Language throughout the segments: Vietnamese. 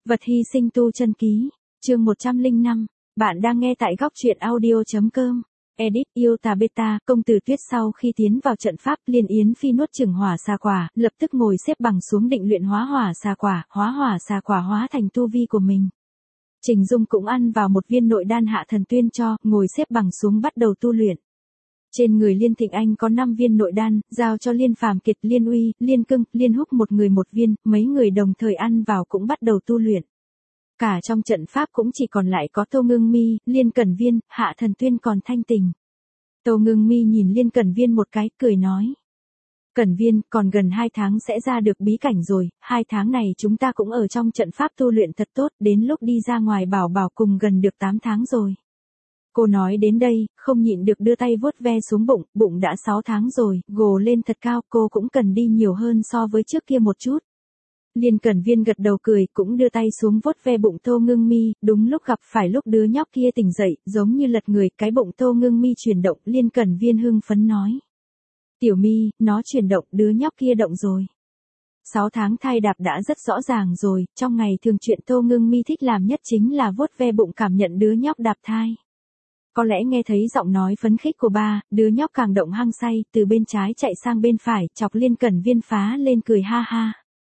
Vật hy sinh tu chân ký, chương 105, bạn đang nghe tại góc truyện audio.com. Edit yêu tà beta, công tử Tuyết sau khi tiến vào trận pháp Liên Yến Phi nuốt chửng hỏa xà quả, lập tức ngồi xếp bằng xuống định luyện hóa hỏa xà quả hóa thành tu vi của mình. Trình Dung cũng ăn vào một viên nội đan Hạ Thần Tuyên cho, ngồi xếp bằng xuống bắt đầu tu luyện. Trên người Liên Thịnh Anh có 5 viên nội đan, giao cho Liên Phàm Kiệt, Liên Uy, Liên Cưng, Liên Húc một người một viên, mấy người đồng thời ăn vào cũng bắt đầu tu luyện. Cả trong trận pháp cũng chỉ còn lại có Tô Ngưng Mi, Liên Cẩn Viên, Hạ Thần Tuyên còn thanh tình. Tô Ngưng Mi nhìn Liên Cẩn Viên một cái, cười nói. Cẩn Viên, còn gần 2 tháng sẽ ra được bí cảnh rồi, 2 tháng này chúng ta cũng ở trong trận pháp tu luyện thật tốt, đến lúc đi ra ngoài bảo cùng gần được 8 tháng rồi. Cô nói đến đây, không nhịn được đưa tay vuốt ve xuống bụng, bụng đã 6 tháng rồi, gồ lên thật cao, cô cũng cần đi nhiều hơn so với trước kia một chút. Liên Cẩn Viên gật đầu cười, cũng đưa tay xuống vuốt ve bụng Tô Ngưng Mi, đúng lúc gặp phải lúc đứa nhóc kia tỉnh dậy, giống như lật người, cái bụng Tô Ngưng Mi chuyển động, Liên Cẩn Viên hưng phấn nói. Tiểu Mi, nó chuyển động, đứa nhóc kia động rồi. 6 tháng thai đạp đã rất rõ ràng rồi, trong ngày thường chuyện Tô Ngưng Mi thích làm nhất chính là vuốt ve bụng cảm nhận đứa nhóc đạp thai. Có lẽ nghe thấy giọng nói phấn khích của ba, đứa nhóc càng động hăng say, từ bên trái chạy sang bên phải, chọc Liên Cẩn Viên phá lên cười ha ha.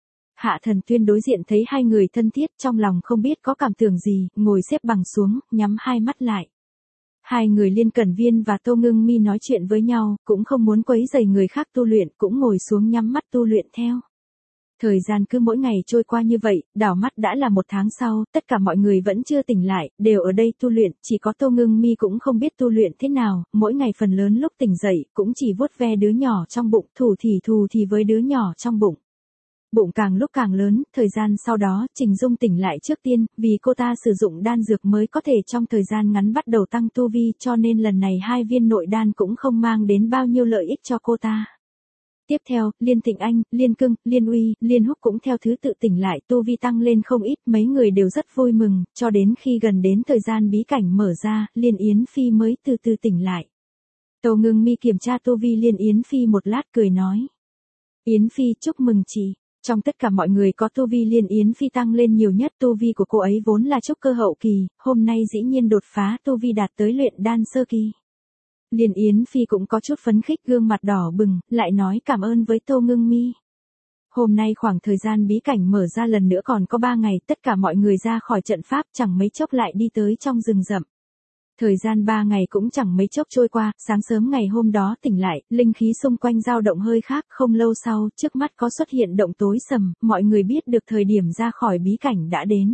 Hạ Thần Tuyên đối diện thấy hai người thân thiết, trong lòng không biết có cảm tưởng gì, ngồi xếp bằng xuống, nhắm hai mắt lại. Hai người Liên Cẩn Viên và Tô Ngưng Mi nói chuyện với nhau, cũng không muốn quấy rầy người khác tu luyện, cũng ngồi xuống nhắm mắt tu luyện theo. Thời gian cứ mỗi ngày trôi qua như vậy, đảo mắt đã là 1 tháng sau, tất cả mọi người vẫn chưa tỉnh lại, đều ở đây tu luyện, chỉ có Tô Ngưng Mi cũng không biết tu luyện thế nào, mỗi ngày phần lớn lúc tỉnh dậy, cũng chỉ vuốt ve đứa nhỏ trong bụng, thù thì với đứa nhỏ trong bụng. Bụng càng lúc càng lớn, thời gian sau đó, Trình Dung tỉnh lại trước tiên, vì cô ta sử dụng đan dược mới có thể trong thời gian ngắn bắt đầu tăng tu vi, cho nên lần này 2 viên nội đan cũng không mang đến bao nhiêu lợi ích cho cô ta. Tiếp theo, Liên Thịnh Anh, Liên Cưng, Liên Uy, Liên Húc cũng theo thứ tự tỉnh lại, tu vi tăng lên không ít, mấy người đều rất vui mừng, cho đến khi gần đến thời gian bí cảnh mở ra, Liên Yến Phi mới từ từ tỉnh lại. Tô Ngưng Mi kiểm tra tu vi Liên Yến Phi một lát cười nói. Yến Phi chúc mừng chị. Trong tất cả mọi người có tu vi Liên Yến Phi tăng lên nhiều nhất, tu vi của cô ấy vốn là trúc cơ hậu kỳ, hôm nay dĩ nhiên đột phá tu vi đạt tới luyện đan sơ kỳ. Liên Yến Phi cũng có chút phấn khích, gương mặt đỏ bừng, lại nói cảm ơn với Tô Ngưng Mi. Hôm nay khoảng thời gian bí cảnh mở ra lần nữa còn có 3 ngày, tất cả mọi người ra khỏi trận pháp, chẳng mấy chốc lại đi tới trong rừng rậm. Thời gian 3 ngày cũng chẳng mấy chốc trôi qua, sáng sớm ngày hôm đó tỉnh lại, linh khí xung quanh dao động hơi khác, không lâu sau, trước mắt có xuất hiện động tối sầm, mọi người biết được thời điểm ra khỏi bí cảnh đã đến.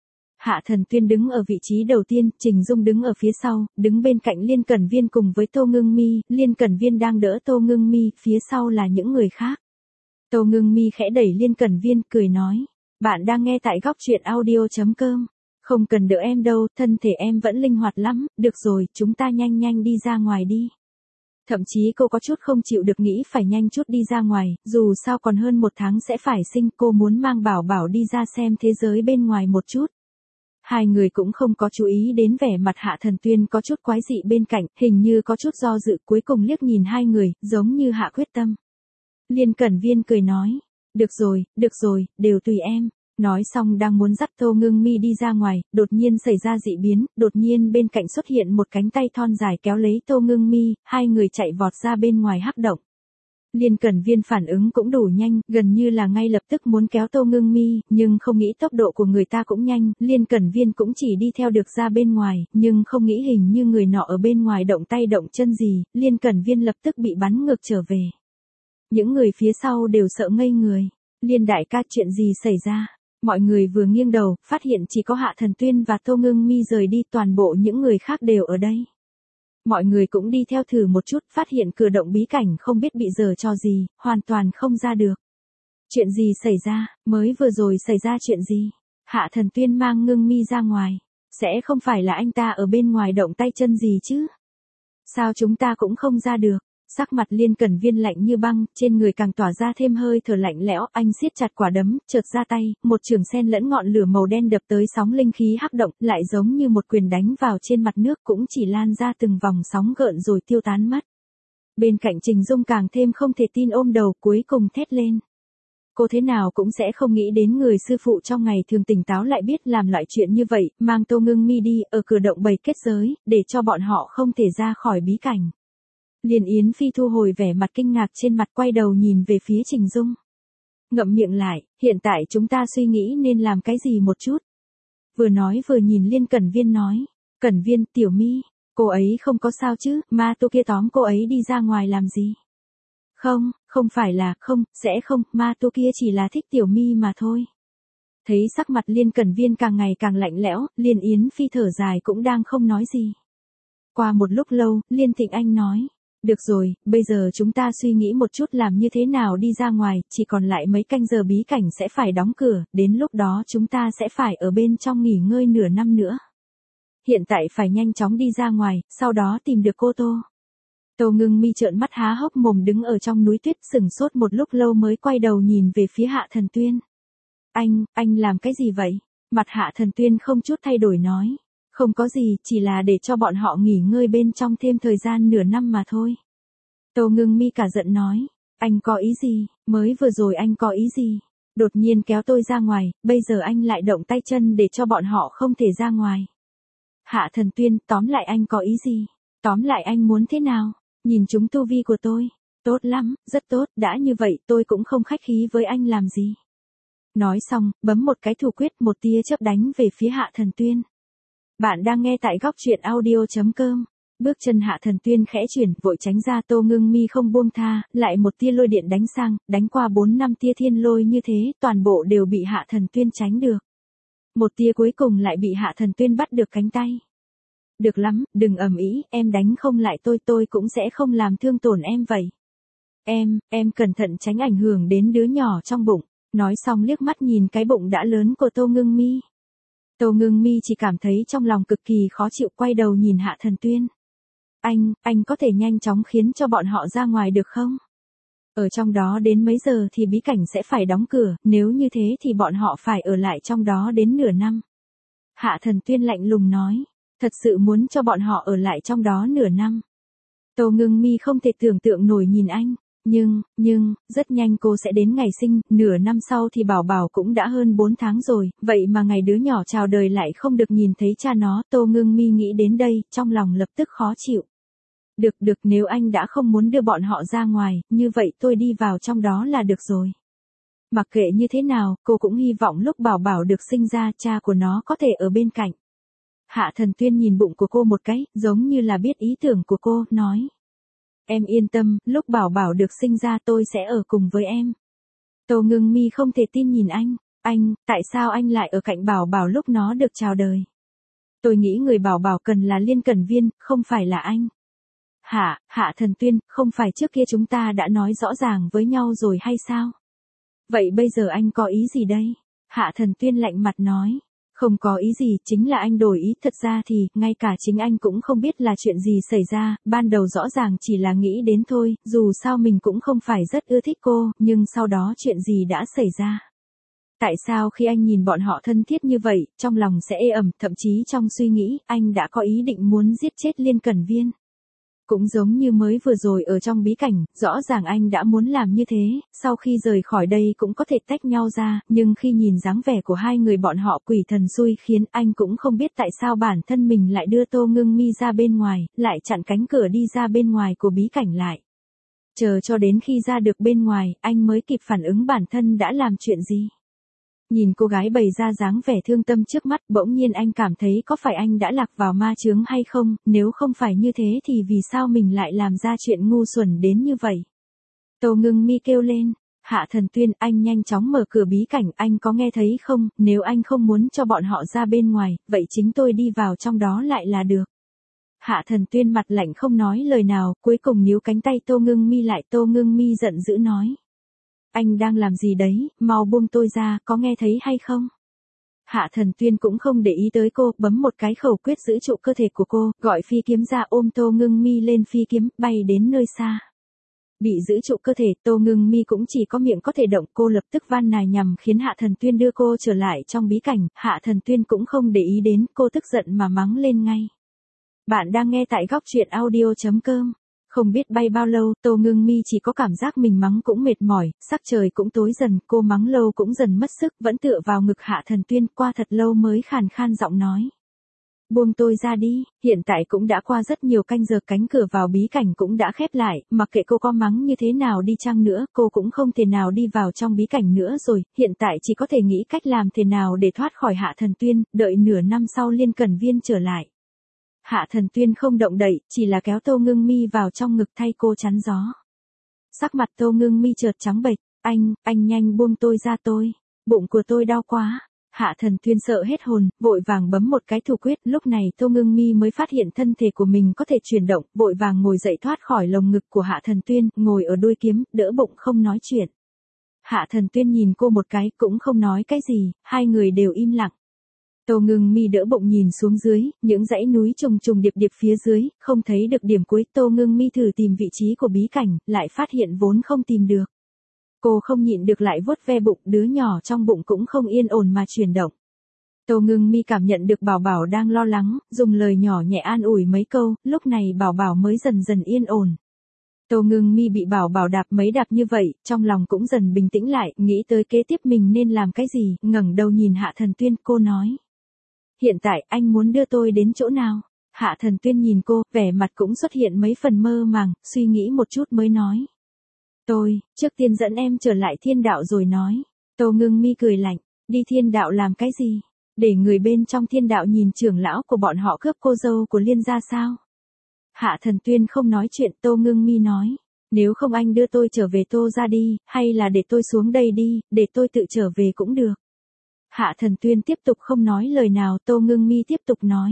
Hạ Thần Tuyên đứng ở vị trí đầu tiên, Trình Dung đứng ở phía sau, đứng bên cạnh Liên Cẩn Viên cùng với Tô Ngưng Mi, Liên Cẩn Viên đang đỡ Tô Ngưng Mi, phía sau là những người khác. Tô Ngưng Mi khẽ đẩy Liên Cẩn Viên, cười nói, bạn đang nghe tại góc truyện audio.com. Không cần đỡ em đâu, thân thể em vẫn linh hoạt lắm, được rồi, chúng ta nhanh đi ra ngoài đi. Thậm chí cô có chút không chịu được, nghĩ phải nhanh chút đi ra ngoài, dù sao còn hơn 1 tháng sẽ phải sinh, cô muốn mang Bảo đi ra xem thế giới bên ngoài một chút. Hai người cũng không có chú ý đến vẻ mặt Hạ Thần Tuyên có chút quái dị bên cạnh, hình như có chút do dự, cuối cùng liếc nhìn hai người, giống như hạ quyết tâm. Liên Cẩn Viên cười nói, được rồi, đều tùy em. Nói xong đang muốn dắt Tô Ngưng Mi đi ra ngoài, đột nhiên xảy ra dị biến, đột nhiên bên cạnh xuất hiện một cánh tay thon dài kéo lấy Tô Ngưng Mi, hai người chạy vọt ra bên ngoài hắc động. Liên Cẩn Viên phản ứng cũng đủ nhanh, gần như là ngay lập tức muốn kéo Tô Ngưng Mi, nhưng không nghĩ tốc độ của người ta cũng nhanh, Liên Cẩn Viên cũng chỉ đi theo được ra bên ngoài, nhưng không nghĩ hình như người nọ ở bên ngoài động tay động chân gì, Liên Cẩn Viên lập tức bị bắn ngược trở về. Những người phía sau đều sợ ngây người. Liên đại ca, chuyện gì xảy ra? Mọi người vừa nghiêng đầu, phát hiện chỉ có Hạ Thần Tuyên và Tô Ngưng Mi rời đi, toàn bộ những người khác đều ở đây. Mọi người cũng đi theo thử một chút, phát hiện cửa động bí cảnh không biết bị giở trò gì, hoàn toàn không ra được. Chuyện gì xảy ra, mới vừa rồi xảy ra chuyện gì? Hạ Thần Tuyên mang Ngưng Mi ra ngoài. Sẽ không phải là anh ta ở bên ngoài động tay chân gì chứ? Sao chúng ta cũng không ra được? Sắc mặt Liên Cẩn Viên lạnh như băng, trên người càng tỏa ra thêm hơi thở lạnh lẽo, anh siết chặt quả đấm, chợt ra tay, một chưởng sen lẫn ngọn lửa màu đen đập tới sóng linh khí hắc động, lại giống như một quyền đánh vào trên mặt nước, cũng chỉ lan ra từng vòng sóng gợn rồi tiêu tán mất. Bên cạnh Trình Dung càng thêm không thể tin ôm đầu, cuối cùng thét lên. Cô thế nào cũng sẽ không nghĩ đến người sư phụ trong ngày thường tỉnh táo lại biết làm loại chuyện như vậy, mang Tô Ngưng Mi đi ở cửa động bày kết giới, để cho bọn họ không thể ra khỏi bí cảnh. Liên Yến Phi thu hồi vẻ mặt kinh ngạc trên mặt, quay đầu nhìn về phía Trình Dung. Ngậm miệng lại, hiện tại chúng ta suy nghĩ nên làm cái gì một chút. Vừa nói vừa nhìn Liên Cẩn Viên nói. Cẩn Viên, Tiểu Mi, cô ấy không có sao chứ, ma tu kia tóm cô ấy đi ra ngoài làm gì? Không, không phải là, không, sẽ không, ma tu kia chỉ là thích Tiểu Mi mà thôi. Thấy sắc mặt Liên Cẩn Viên càng ngày càng lạnh lẽo, Liên Yến Phi thở dài cũng đang không nói gì. Qua một lúc lâu, Liên Thịnh Anh nói. Được rồi, bây giờ chúng ta suy nghĩ một chút làm như thế nào đi ra ngoài, chỉ còn lại mấy canh giờ bí cảnh sẽ phải đóng cửa, đến lúc đó chúng ta sẽ phải ở bên trong nghỉ ngơi nửa năm nữa. Hiện tại phải nhanh chóng đi ra ngoài, sau đó tìm được cô Tô. Tô Ngưng Mi trợn mắt há hốc mồm đứng ở trong núi tuyết sừng sốt một lúc lâu mới quay đầu nhìn về phía Hạ Thần Tuyên. Anh làm cái gì vậy? Mặt Hạ Thần Tuyên không chút thay đổi nói. Không có gì, chỉ là để cho bọn họ nghỉ ngơi bên trong thêm thời gian nửa năm mà thôi. Tô Ngưng Mi cả giận nói. Anh có ý gì? Mới vừa rồi anh có ý gì? Đột nhiên kéo tôi ra ngoài, bây giờ anh lại động tay chân để cho bọn họ không thể ra ngoài. Hạ Thần Tuyên, tóm lại anh có ý gì? Tóm lại anh muốn thế nào? Nhìn chúng tu vi của tôi. Tốt lắm, rất tốt, đã như vậy tôi cũng không khách khí với anh làm gì. Nói xong, bấm một cái thủ quyết, một tia chớp đánh về phía Hạ Thần Tuyên. Bạn đang nghe tại góc truyện audio.com. Bước chân Hạ Thần Tuyên khẽ chuyển, vội tránh ra. Tô Ngưng Mi không buông tha, lại một tia lôi điện đánh sang, đánh qua 4-5 tia thiên lôi như thế, toàn bộ đều bị Hạ Thần Tuyên tránh được. Một tia cuối cùng lại bị Hạ Thần Tuyên bắt được cánh tay. Được lắm, đừng ầm ĩ, em đánh không lại tôi cũng sẽ không làm thương tổn em vậy. Em cẩn thận tránh ảnh hưởng đến đứa nhỏ trong bụng. Nói xong liếc mắt nhìn cái bụng đã lớn của Tô Ngưng Mi. Tô Ngưng Mi chỉ cảm thấy trong lòng cực kỳ khó chịu, quay đầu nhìn Hạ Thần Tuyên. Anh có thể nhanh chóng khiến cho bọn họ ra ngoài được không? Ở trong đó đến mấy giờ thì bí cảnh sẽ phải đóng cửa, nếu như thế thì bọn họ phải ở lại trong đó đến nửa năm. Hạ Thần Tuyên lạnh lùng nói. Thật sự muốn cho bọn họ ở lại trong đó nửa năm. Tô Ngưng Mi không thể tưởng tượng nổi nhìn anh. Nhưng, rất nhanh cô sẽ đến ngày sinh, nửa năm sau thì Bảo Bảo cũng đã hơn 4 tháng rồi, vậy mà ngày đứa nhỏ chào đời lại không được nhìn thấy cha nó. Tô Ngưng Mi nghĩ đến đây, trong lòng lập tức khó chịu. Được, nếu anh đã không muốn đưa bọn họ ra ngoài, như vậy tôi đi vào trong đó là được rồi. Mặc kệ như thế nào, cô cũng hy vọng lúc Bảo Bảo được sinh ra, cha của nó có thể ở bên cạnh. Hạ Thần Tuyên nhìn bụng của cô một cái, giống như là biết ý tưởng của cô, nói. Em yên tâm, lúc Bảo Bảo được sinh ra tôi sẽ ở cùng với em. Tô Ngưng Mi không thể tin nhìn anh, tại sao anh lại ở cạnh Bảo Bảo lúc nó được chào đời? Tôi nghĩ người Bảo Bảo cần là Liên Cẩn Viên, không phải là anh. Hạ Thần Tuyên, không phải trước kia chúng ta đã nói rõ ràng với nhau rồi hay sao? Vậy bây giờ anh có ý gì đây? Hạ Thần Tuyên lạnh mặt nói. Không có ý gì, chính là anh đổi ý, thật ra thì, ngay cả chính anh cũng không biết là chuyện gì xảy ra, ban đầu rõ ràng chỉ là nghĩ đến thôi, dù sao mình cũng không phải rất ưa thích cô, nhưng sau đó chuyện gì đã xảy ra. Tại sao khi anh nhìn bọn họ thân thiết như vậy, trong lòng sẽ ê ẩm, thậm chí trong suy nghĩ, anh đã có ý định muốn giết chết Liên Cẩn Viên. Cũng giống như mới vừa rồi ở trong bí cảnh, rõ ràng anh đã muốn làm như thế, sau khi rời khỏi đây cũng có thể tách nhau ra, nhưng khi nhìn dáng vẻ của hai người bọn họ quỷ thần xui khiến anh cũng không biết tại sao bản thân mình lại đưa Tô Ngưng Mi ra bên ngoài, lại chặn cánh cửa đi ra bên ngoài của bí cảnh lại. Chờ cho đến khi ra được bên ngoài, anh mới kịp phản ứng bản thân đã làm chuyện gì. Nhìn cô gái bày ra dáng vẻ thương tâm trước mắt, bỗng nhiên anh cảm thấy có phải anh đã lạc vào ma chướng hay không, nếu không phải như thế thì vì sao mình lại làm ra chuyện ngu xuẩn đến như vậy. Tô Ngưng Mi kêu lên. Hạ Thần Tuyên, anh nhanh chóng mở cửa bí cảnh, anh có nghe thấy không, nếu anh không muốn cho bọn họ ra bên ngoài, vậy chính tôi đi vào trong đó lại là được. Hạ Thần Tuyên mặt lạnh không nói lời nào, cuối cùng níu cánh tay Tô Ngưng Mi lại. Tô Ngưng Mi giận dữ nói. Anh đang làm gì đấy, mau buông tôi ra, có nghe thấy hay không? Hạ Thần Tuyên cũng không để ý tới cô, bấm một cái khẩu quyết giữ trụ cơ thể của cô, gọi phi kiếm ra ôm Tô Ngưng Mi lên phi kiếm, bay đến nơi xa. Bị giữ trụ cơ thể, Tô Ngưng Mi cũng chỉ có miệng có thể động, cô lập tức van nài nhằm khiến Hạ Thần Tuyên đưa cô trở lại trong bí cảnh, Hạ Thần Tuyên cũng không để ý đến, cô tức giận mà mắng lên ngay. Bạn đang nghe tại góc truyện audio.com. Không biết bay bao lâu, Tô Ngưng Mi chỉ có cảm giác mình mắng cũng mệt mỏi, sắc trời cũng tối dần, cô mắng lâu cũng dần mất sức, vẫn tựa vào ngực Hạ Thần Tuyên, qua thật lâu mới khàn khan giọng nói. Buông tôi ra đi, hiện tại cũng đã qua rất nhiều canh giờ, cánh cửa vào bí cảnh cũng đã khép lại, mặc kệ cô có mắng như thế nào đi chăng nữa, cô cũng không thể nào đi vào trong bí cảnh nữa rồi, hiện tại chỉ có thể nghĩ cách làm thế nào để thoát khỏi Hạ Thần Tuyên, đợi nửa năm sau Liên Cẩn Viên trở lại. Hạ Thần Tuyên không động đậy, chỉ là kéo Tô Ngưng Mi vào trong ngực thay cô chắn gió. Sắc mặt Tô Ngưng Mi chợt trắng bệch, anh nhanh buông tôi ra tôi, bụng của tôi đau quá. Hạ Thần Tuyên sợ hết hồn, vội vàng bấm một cái thủ quyết, lúc này Tô Ngưng Mi mới phát hiện thân thể của mình có thể chuyển động, vội vàng ngồi dậy thoát khỏi lồng ngực của Hạ Thần Tuyên, ngồi ở đuôi kiếm, đỡ bụng không nói chuyện. Hạ Thần Tuyên nhìn cô một cái, cũng không nói cái gì, hai người đều im lặng. Tô Ngưng Mi đỡ bụng nhìn xuống dưới, những dãy núi trùng trùng điệp điệp phía dưới, không thấy được điểm cuối. Tô Ngưng Mi thử tìm vị trí của bí cảnh, lại phát hiện vốn không tìm được. Cô không nhịn được lại vuốt ve bụng, đứa nhỏ trong bụng cũng không yên ổn mà chuyển động. Tô Ngưng Mi cảm nhận được Bảo Bảo đang lo lắng, dùng lời nhỏ nhẹ an ủi mấy câu, lúc này Bảo Bảo mới dần dần yên ổn. Tô Ngưng Mi bị Bảo Bảo đạp mấy đạp như vậy, trong lòng cũng dần bình tĩnh lại, nghĩ tới kế tiếp mình nên làm cái gì, ngẩng đầu nhìn Hạ Thần Tuyên, cô nói. Hiện tại anh muốn đưa tôi đến chỗ nào? Hạ Thần Tuyên nhìn cô, vẻ mặt cũng xuất hiện mấy phần mơ màng, suy nghĩ một chút mới nói. Tôi, trước tiên dẫn em trở lại thiên đạo rồi nói. Tô Ngưng Mi cười lạnh, đi thiên đạo làm cái gì? Để người bên trong thiên đạo nhìn trưởng lão của bọn họ cướp cô dâu của Liên gia sao? Hạ Thần Tuyên không nói chuyện, Tô Ngưng Mi nói. Nếu không anh đưa tôi trở về Tô ra đi, hay là để tôi xuống đây đi, để tôi tự trở về cũng được. Hạ Thần Tuyên tiếp tục không nói lời nào, Tô Ngưng Mi tiếp tục nói.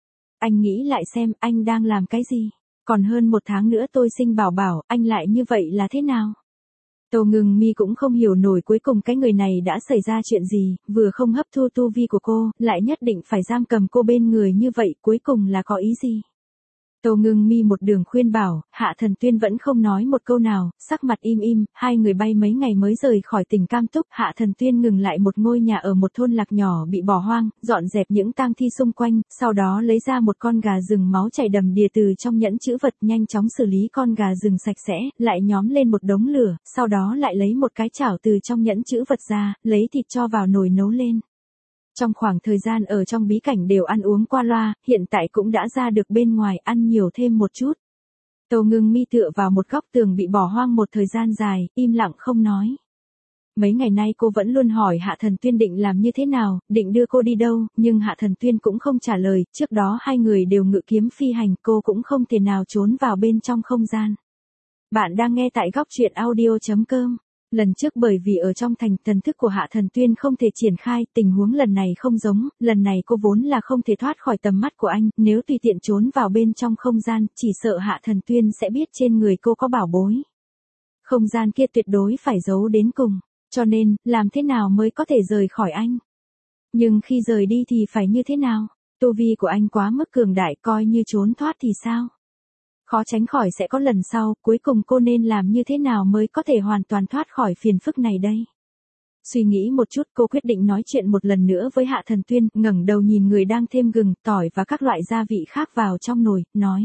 Anh nghĩ lại xem, anh đang làm cái gì? Còn hơn một tháng nữa tôi sinh Bảo Bảo, anh lại như vậy là thế nào? Tô Ngưng Mi cũng không hiểu nổi cuối cùng cái người này đã xảy ra chuyện gì, vừa không hấp thu tu vi của cô, lại nhất định phải giam cầm cô bên người như vậy, cuối cùng là có ý gì? Tô Ngưng Mi một đường khuyên bảo, Hạ Thần Tuyên vẫn không nói một câu nào, sắc mặt im, hai người bay mấy ngày mới rời khỏi tỉnh Cam Túc. Hạ Thần Tuyên ngừng lại một ngôi nhà ở một thôn lạc nhỏ bị bỏ hoang, dọn dẹp những tang thi xung quanh, sau đó lấy ra một con gà rừng máu chảy đầm đìa từ trong nhẫn chữ vật, nhanh chóng xử lý con gà rừng sạch sẽ, lại nhóm lên một đống lửa, sau đó lại lấy một cái chảo từ trong nhẫn chữ vật ra, lấy thịt cho vào nồi nấu lên. Trong khoảng thời gian ở trong bí cảnh đều ăn uống qua loa, hiện tại cũng đã ra được bên ngoài, ăn nhiều thêm một chút. Tô Ngưng Mi tựa vào một góc tường bị bỏ hoang một thời gian dài, im lặng không nói. Mấy ngày nay cô vẫn luôn hỏi Hạ Thần Tuyên định làm như thế nào, định đưa cô đi đâu, nhưng Hạ Thần Tuyên cũng không trả lời, trước đó hai người đều ngự kiếm phi hành, cô cũng không thể nào trốn vào bên trong không gian. Bạn đang nghe tại góc truyện audio.com. Lần trước bởi vì ở trong thành, thần thức của Hạ Thần Tuyên không thể triển khai, tình huống lần này không giống, lần này cô vốn là không thể thoát khỏi tầm mắt của anh, nếu tùy tiện trốn vào bên trong không gian, chỉ sợ Hạ Thần Tuyên sẽ biết trên người cô có bảo bối. Không gian kia tuyệt đối phải giấu đến cùng, cho nên, làm thế nào mới có thể rời khỏi anh? Nhưng khi rời đi thì phải như thế nào? Tu vi của anh quá mức cường đại, coi như trốn thoát thì sao? Khó tránh khỏi sẽ có lần sau, cuối cùng cô nên làm như thế nào mới có thể hoàn toàn thoát khỏi phiền phức này đây? Suy nghĩ một chút, cô quyết định nói chuyện một lần nữa với Hạ Thần Tuyên, ngẩng đầu nhìn người đang thêm gừng, tỏi và các loại gia vị khác vào trong nồi, nói.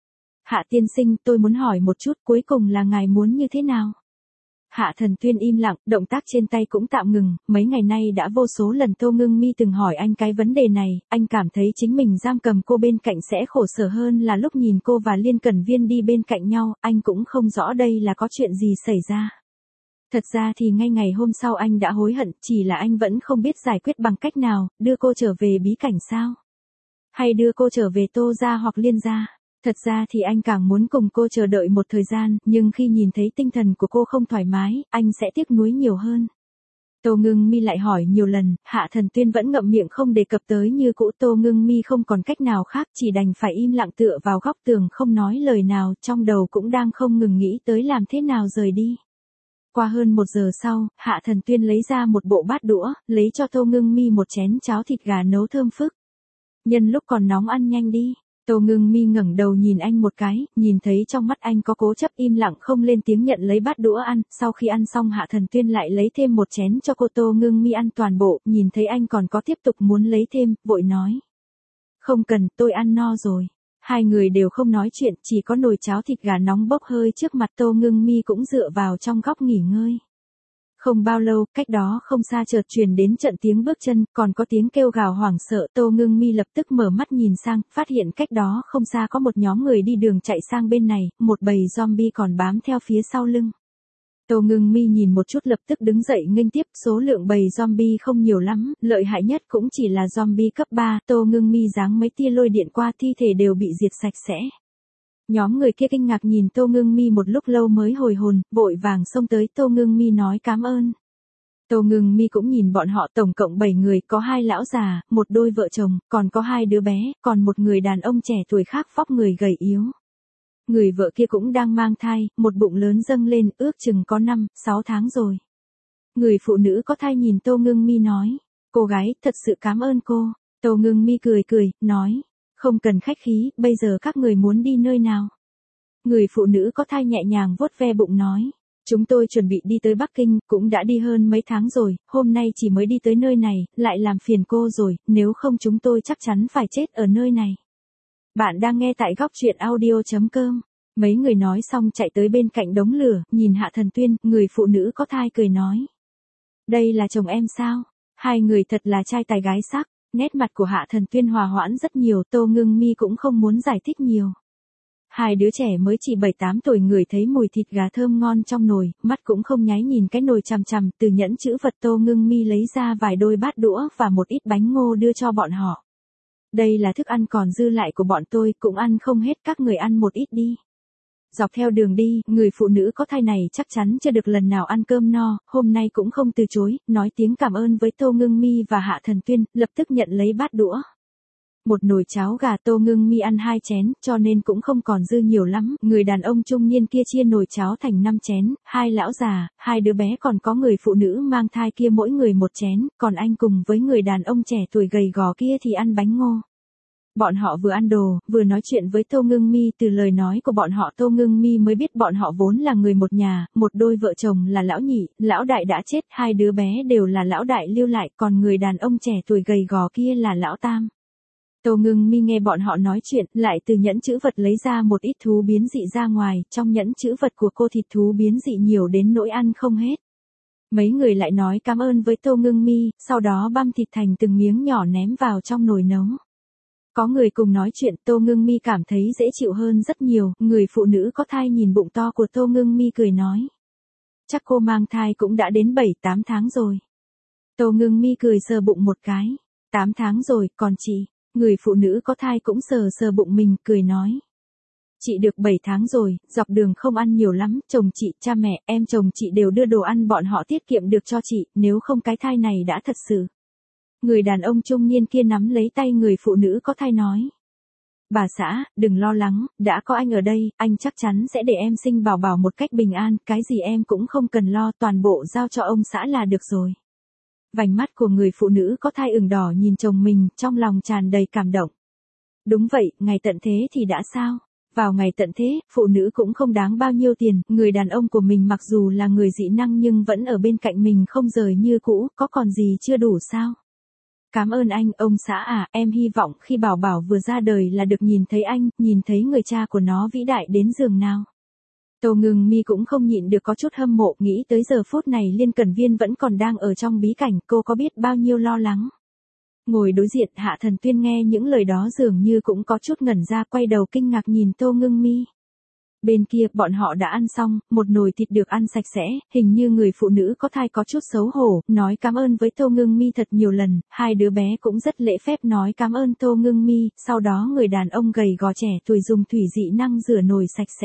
Hạ tiên sinh, tôi muốn hỏi một chút, cuối cùng là ngài muốn như thế nào? Hạ Thần Tuyên im lặng, động tác trên tay cũng tạm ngừng, mấy ngày nay đã vô số lần Tô Ngưng Mi từng hỏi anh cái vấn đề này, anh cảm thấy chính mình giam cầm cô bên cạnh sẽ khổ sở hơn là lúc nhìn cô và Liên Cẩn Viên đi bên cạnh nhau, anh cũng không rõ đây là có chuyện gì xảy ra. Thật ra thì ngay ngày hôm sau anh đã hối hận, chỉ là anh vẫn không biết giải quyết bằng cách nào, đưa cô trở về bí cảnh sao? Hay đưa cô trở về Tô gia hoặc Liên gia? Thật ra thì anh càng muốn cùng cô chờ đợi một thời gian, nhưng khi nhìn thấy tinh thần của cô không thoải mái, anh sẽ tiếc nuối nhiều hơn. Tô Ngưng Mi lại hỏi nhiều lần, Hạ Thần Tuyên vẫn ngậm miệng không đề cập tới như cũ. Tô Ngưng Mi không còn cách nào khác, chỉ đành phải im lặng tựa vào góc tường không nói lời nào, trong đầu cũng đang không ngừng nghĩ tới làm thế nào rời đi. Qua hơn 1 giờ sau, Hạ Thần Tuyên lấy ra một bộ bát đũa, lấy cho Tô Ngưng Mi một chén cháo thịt gà nấu thơm phức. Nhân lúc còn nóng ăn nhanh đi. Tô Ngưng Mi ngẩng đầu nhìn anh một cái, nhìn thấy trong mắt anh có cố chấp, im lặng không lên tiếng nhận lấy bát đũa ăn, sau khi ăn xong Hạ Thần Tuyên lại lấy thêm một chén cho cô. Tô Ngưng Mi ăn toàn bộ, nhìn thấy anh còn có tiếp tục muốn lấy thêm, vội nói. Không cần, tôi ăn no rồi. Hai người đều không nói chuyện, chỉ có nồi cháo thịt gà nóng bốc hơi trước mặt. Tô Ngưng Mi cũng dựa vào trong góc nghỉ ngơi. Không bao lâu, cách đó không xa chợt truyền đến trận tiếng bước chân, còn có tiếng kêu gào hoảng sợ. Tô Ngưng Mi lập tức mở mắt nhìn sang, phát hiện cách đó không xa có một nhóm người đi đường chạy sang bên này, một bầy zombie còn bám theo phía sau lưng. Tô Ngưng Mi nhìn một chút lập tức đứng dậy nghênh tiếp. Số lượng bầy zombie không nhiều lắm, lợi hại nhất cũng chỉ là zombie cấp 3. Tô Ngưng Mi giáng mấy tia lôi điện qua, thi thể đều bị diệt sạch sẽ. Nhóm người kia kinh ngạc nhìn Tô Ngưng Mi một lúc lâu mới hồi hồn, vội vàng xông tới. Tô Ngưng Mi nói cảm ơn. Tô Ngưng Mi cũng nhìn bọn họ, tổng cộng 7 người, có 2 lão già, một đôi vợ chồng, còn có 2 đứa bé, còn một người đàn ông trẻ tuổi khác vóc người gầy yếu. Người vợ kia cũng đang mang thai, một bụng lớn dâng lên, ước chừng có 5-6 tháng rồi. Người phụ nữ có thai nhìn Tô Ngưng Mi nói, cô gái, thật sự cảm ơn cô. Tô Ngưng Mi cười cười, nói, không cần khách khí, bây giờ các người muốn đi nơi nào? Người phụ nữ có thai nhẹ nhàng vuốt ve bụng nói, chúng tôi chuẩn bị đi tới Bắc Kinh, cũng đã đi hơn mấy tháng rồi, hôm nay chỉ mới đi tới nơi này, lại làm phiền cô rồi, nếu không chúng tôi chắc chắn phải chết ở nơi này. Bạn đang nghe tại góc truyện audio.com. Mấy người nói xong chạy tới bên cạnh đống lửa, nhìn Hạ Thần Tuyên, người phụ nữ có thai cười nói. Đây là chồng em sao? Hai người thật là trai tài gái sắc. Nét mặt của Hạ Thần Tuyên hòa hoãn rất nhiều. Tô Ngưng Mi cũng không muốn giải thích nhiều. Hai đứa trẻ mới chỉ 7-8 tuổi, người thấy mùi thịt gà thơm ngon trong nồi, mắt cũng không nháy nhìn cái nồi chằm chằm. Từ nhẫn chữ vật Tô Ngưng Mi lấy ra vài đôi bát đũa và một ít bánh ngô đưa cho bọn họ. Đây là thức ăn còn dư lại của bọn tôi, cũng ăn không hết, các người ăn một ít đi. Dọc theo đường đi, người phụ nữ có thai này chắc chắn chưa được lần nào ăn cơm no, hôm nay cũng không từ chối, nói tiếng cảm ơn với Tô Ngưng Mi và Hạ Thần Tuyên, lập tức nhận lấy bát đũa. Một nồi cháo gà. Tô Ngưng Mi ăn 2 chén, cho nên cũng không còn dư nhiều lắm. Người đàn ông trung niên kia chia nồi cháo thành 5 chén, 2 lão già, 2 đứa bé còn có người phụ nữ mang thai kia mỗi người 1 chén, còn anh cùng với người đàn ông trẻ tuổi gầy gò kia thì ăn bánh ngô. Bọn họ vừa ăn đồ, vừa nói chuyện với Tô Ngưng Mi. Từ lời nói của bọn họ Tô Ngưng Mi mới biết bọn họ vốn là người một nhà, một đôi vợ chồng là lão nhị, lão đại đã chết, 2 đứa bé đều là lão đại lưu lại, còn người đàn ông trẻ tuổi gầy gò kia là lão tam. Tô Ngưng Mi nghe bọn họ nói chuyện, lại từ nhẫn chữ vật lấy ra một ít thú biến dị ra ngoài, trong nhẫn chữ vật của cô thịt thú biến dị nhiều đến nỗi ăn không hết. Mấy người lại nói cảm ơn với Tô Ngưng Mi, sau đó băm thịt thành từng miếng nhỏ ném vào trong nồi nấu. Có người cùng nói chuyện, Tô Ngưng Mi cảm thấy dễ chịu hơn rất nhiều. Người phụ nữ có thai nhìn bụng to của Tô Ngưng Mi cười nói. Chắc cô mang thai cũng đã đến 7-8 tháng rồi. Tô Ngưng Mi cười sờ bụng một cái. 8 tháng rồi, còn chị? Người phụ nữ có thai cũng sờ sờ bụng mình, cười nói. Chị được 7 tháng rồi, dọc đường không ăn nhiều lắm, chồng chị, cha mẹ, em chồng chị đều đưa đồ ăn bọn họ tiết kiệm được cho chị, nếu không cái thai này đã thật sự. Người đàn ông trung niên kia nắm lấy tay người phụ nữ có thai nói. Bà xã, đừng lo lắng, đã có anh ở đây, anh chắc chắn sẽ để em sinh bảo bảo một cách bình an, cái gì em cũng không cần lo, toàn bộ giao cho ông xã là được rồi. Vành mắt của người phụ nữ có thai ửng đỏ nhìn chồng mình, trong lòng tràn đầy cảm động. Đúng vậy, ngày tận thế thì đã sao? Vào ngày tận thế, phụ nữ cũng không đáng bao nhiêu tiền, người đàn ông của mình mặc dù là người dị năng nhưng vẫn ở bên cạnh mình không rời như cũ, có còn gì chưa đủ sao? Cảm ơn anh, ông xã à, em hy vọng khi bảo bảo vừa ra đời là được nhìn thấy anh, nhìn thấy người cha của nó vĩ đại đến giường nào. Tô Ngưng Mi cũng không nhịn được có chút hâm mộ, nghĩ tới giờ phút này Liên Cẩn Viên vẫn còn đang ở trong bí cảnh, cô có biết bao nhiêu lo lắng. Ngồi đối diện Hạ Thần Tuyên nghe những lời đó dường như cũng có chút ngẩn ra, quay đầu kinh ngạc nhìn Tô Ngưng Mi. Bên kia, bọn họ đã ăn xong, một nồi thịt được ăn sạch sẽ, hình như người phụ nữ có thai có chút xấu hổ, nói cảm ơn với Tô Ngưng Mi thật nhiều lần, 2 đứa bé cũng rất lễ phép nói cảm ơn Tô Ngưng Mi, sau đó người đàn ông gầy gò trẻ tuổi dùng thủy dị năng rửa nồi sạch sẽ.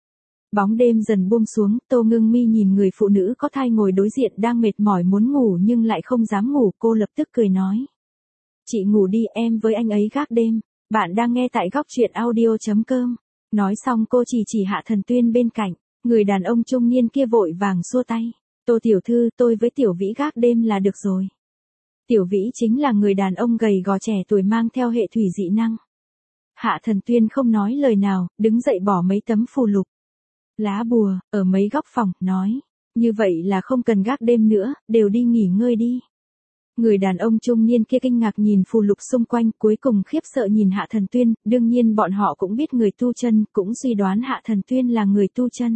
Bóng đêm dần buông xuống, Tô Ngưng Mi nhìn người phụ nữ có thai ngồi đối diện đang mệt mỏi muốn ngủ nhưng lại không dám ngủ, cô lập tức cười nói. Chị ngủ đi, em với anh ấy gác đêm. Bạn đang nghe tại góc truyện audio.com. Nói xong cô chỉ Hạ Thần Tuyên bên cạnh, người đàn ông trung niên kia vội vàng xua tay. Tô tiểu thư, tôi với Tiểu Vĩ gác đêm là được rồi. Tiểu Vĩ chính là người đàn ông gầy gò trẻ tuổi mang theo hệ thủy dị năng. Hạ Thần Tuyên không nói lời nào, đứng dậy bỏ mấy tấm phù lục, lá bùa, ở mấy góc phòng, nói. Như vậy là không cần gác đêm nữa, đều đi nghỉ ngơi đi. Người đàn ông trung niên kia kinh ngạc nhìn phù lục xung quanh, cuối cùng khiếp sợ nhìn Hạ Thần Tuyên, đương nhiên bọn họ cũng biết người tu chân, cũng suy đoán Hạ Thần Tuyên là người tu chân.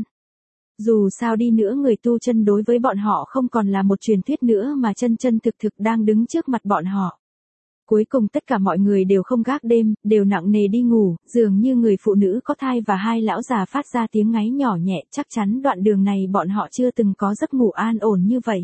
Dù sao đi nữa người tu chân đối với bọn họ không còn là một truyền thuyết nữa mà chân chân thực thực đang đứng trước mặt bọn họ. Cuối cùng tất cả mọi người đều không gác đêm, đều nặng nề đi ngủ, dường như người phụ nữ có thai và hai lão già phát ra tiếng ngáy nhỏ nhẹ, chắc chắn đoạn đường này bọn họ chưa từng có giấc ngủ an ổn như vậy.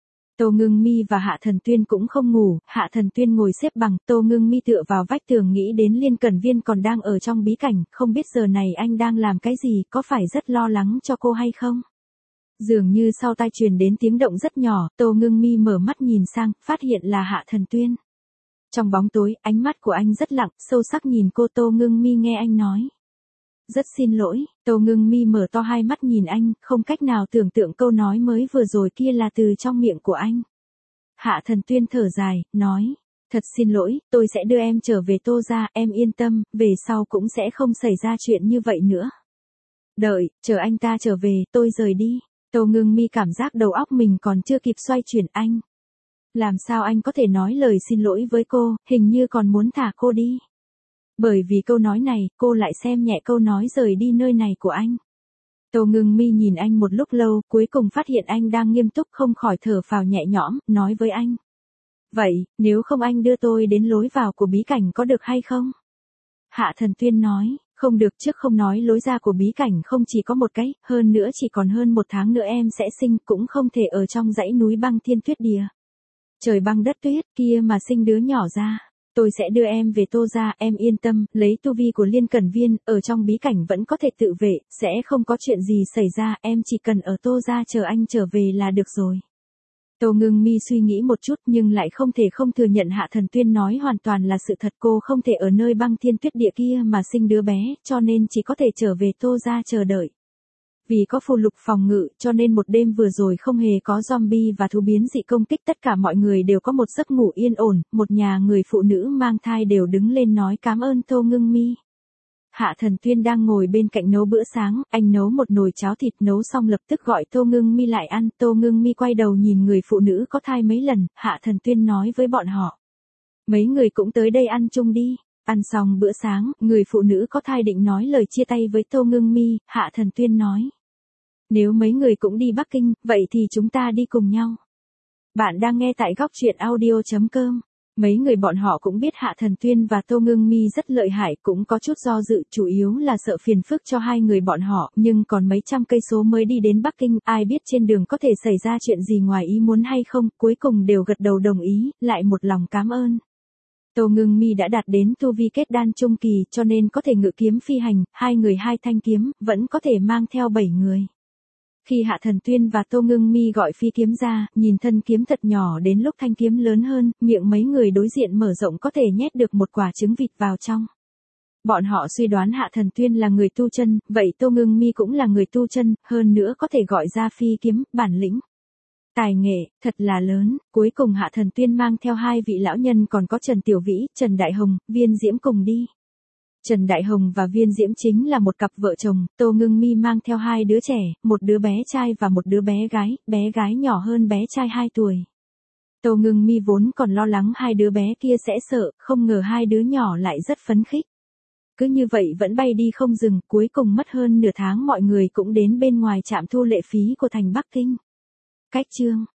Tô Ngưng Mi và Hạ Thần Tuyên cũng không ngủ, Hạ Thần Tuyên ngồi xếp bằng, Tô Ngưng Mi tựa vào vách tường nghĩ đến Liên Cẩn Viên còn đang ở trong bí cảnh, không biết giờ này anh đang làm cái gì, có phải rất lo lắng cho cô hay không? Dường như sau tai truyền đến tiếng động rất nhỏ, Tô Ngưng Mi mở mắt nhìn sang, phát hiện là Hạ Thần Tuyên. Trong bóng tối, ánh mắt của anh rất lặng, sâu sắc nhìn cô. Tô Ngưng Mi nghe anh nói. Rất xin lỗi, Tô Ngưng Mi mở to hai mắt nhìn anh, không cách nào tưởng tượng câu nói mới vừa rồi kia là từ trong miệng của anh. Hạ Thần Tuyên thở dài, nói. Thật xin lỗi, tôi sẽ đưa em trở về Tô gia, em yên tâm, về sau cũng sẽ không xảy ra chuyện như vậy nữa. Đợi, chờ anh ta trở về, tôi rời đi. Tô Ngưng Mi cảm giác đầu óc mình còn chưa kịp xoay chuyển anh. Làm sao anh có thể nói lời xin lỗi với cô, hình như còn muốn thả cô đi. Bởi vì câu nói này, cô lại xem nhẹ câu nói rời đi nơi này của anh. Tô Ngưng Mi nhìn anh một lúc lâu, cuối cùng phát hiện anh đang nghiêm túc, không khỏi thở phào nhẹ nhõm, nói với anh. Vậy, nếu không anh đưa tôi đến lối vào của bí cảnh có được hay không? Hạ Thần Tuyên nói, không được, trước không nói lối ra của bí cảnh không chỉ có một cái, hơn nữa chỉ còn hơn 1 tháng nữa em sẽ sinh, cũng không thể ở trong dãy núi băng thiên tuyết địa. Trời băng đất tuyết kia mà sinh đứa nhỏ ra. Tôi sẽ đưa em về Tô gia, em yên tâm, lấy tu vi của Liên Cẩn Viên, ở trong bí cảnh vẫn có thể tự vệ, sẽ không có chuyện gì xảy ra, em chỉ cần ở Tô gia chờ anh trở về là được rồi. Tô Ngưng Mi suy nghĩ một chút nhưng lại không thể không thừa nhận Hạ Thần Tuyên nói hoàn toàn là sự thật, cô không thể ở nơi băng thiên tuyết địa kia mà sinh đứa bé, cho nên chỉ có thể trở về Tô gia chờ đợi. Vì có phù lục phòng ngự, cho nên một đêm vừa rồi không hề có zombie và thú biến dị công kích, tất cả mọi người đều có một giấc ngủ yên ổn, một nhà người phụ nữ mang thai đều đứng lên nói cảm ơn Tô Ngưng Mi. Hạ Thần Tuyên đang ngồi bên cạnh nấu bữa sáng, anh nấu một nồi cháo thịt, nấu xong lập tức gọi Tô Ngưng Mi lại ăn. Tô Ngưng Mi quay đầu nhìn người phụ nữ có thai mấy lần, Hạ Thần Tuyên nói với bọn họ. Mấy người cũng tới đây ăn chung đi. Ăn xong bữa sáng, người phụ nữ có thai định nói lời chia tay với Tô Ngưng Mi, Hạ Thần Tuyên nói. Nếu mấy người cũng đi Bắc Kinh, vậy thì chúng ta đi cùng nhau. Bạn đang nghe tại góc truyện audio.com. Mấy người bọn họ cũng biết Hạ Thần Tuyên và Tô Ngưng Mi rất lợi hại, cũng có chút do dự, chủ yếu là sợ phiền phức cho hai người bọn họ, nhưng còn mấy trăm cây số mới đi đến Bắc Kinh, ai biết trên đường có thể xảy ra chuyện gì ngoài ý muốn hay không, cuối cùng đều gật đầu đồng ý, lại một lòng cảm ơn. Tô Ngưng Mi đã đạt đến tu vi kết đan trung kỳ, cho nên có thể ngự kiếm phi hành, hai người 2 thanh kiếm, vẫn có thể mang theo 7 người. Khi Hạ Thần Tuyên và Tô Ngưng Mi gọi phi kiếm ra, nhìn thân kiếm thật nhỏ đến lúc thanh kiếm lớn hơn, miệng mấy người đối diện mở rộng có thể nhét được một quả trứng vịt vào trong. Bọn họ suy đoán Hạ Thần Tuyên là người tu chân, vậy Tô Ngưng Mi cũng là người tu chân, hơn nữa có thể gọi ra phi kiếm, bản lĩnh. Tài nghệ, thật là lớn. Cuối cùng Hạ Thần Tuyên mang theo 2 vị lão nhân còn có Trần Tiểu Vĩ, Trần Đại Hồng, Viên Diễm cùng đi. Trần Đại Hồng và Viên Diễm chính là một cặp vợ chồng, Tô Ngưng Mi mang theo 2 đứa trẻ, một đứa bé trai và một đứa bé gái nhỏ hơn bé trai 2 tuổi. Tô Ngưng Mi vốn còn lo lắng 2 đứa bé kia sẽ sợ, không ngờ 2 đứa nhỏ lại rất phấn khích. Cứ như vậy vẫn bay đi không dừng, cuối cùng mất hơn nửa tháng mọi người cũng đến bên ngoài trạm thu lệ phí của thành Bắc Kinh. Cách chương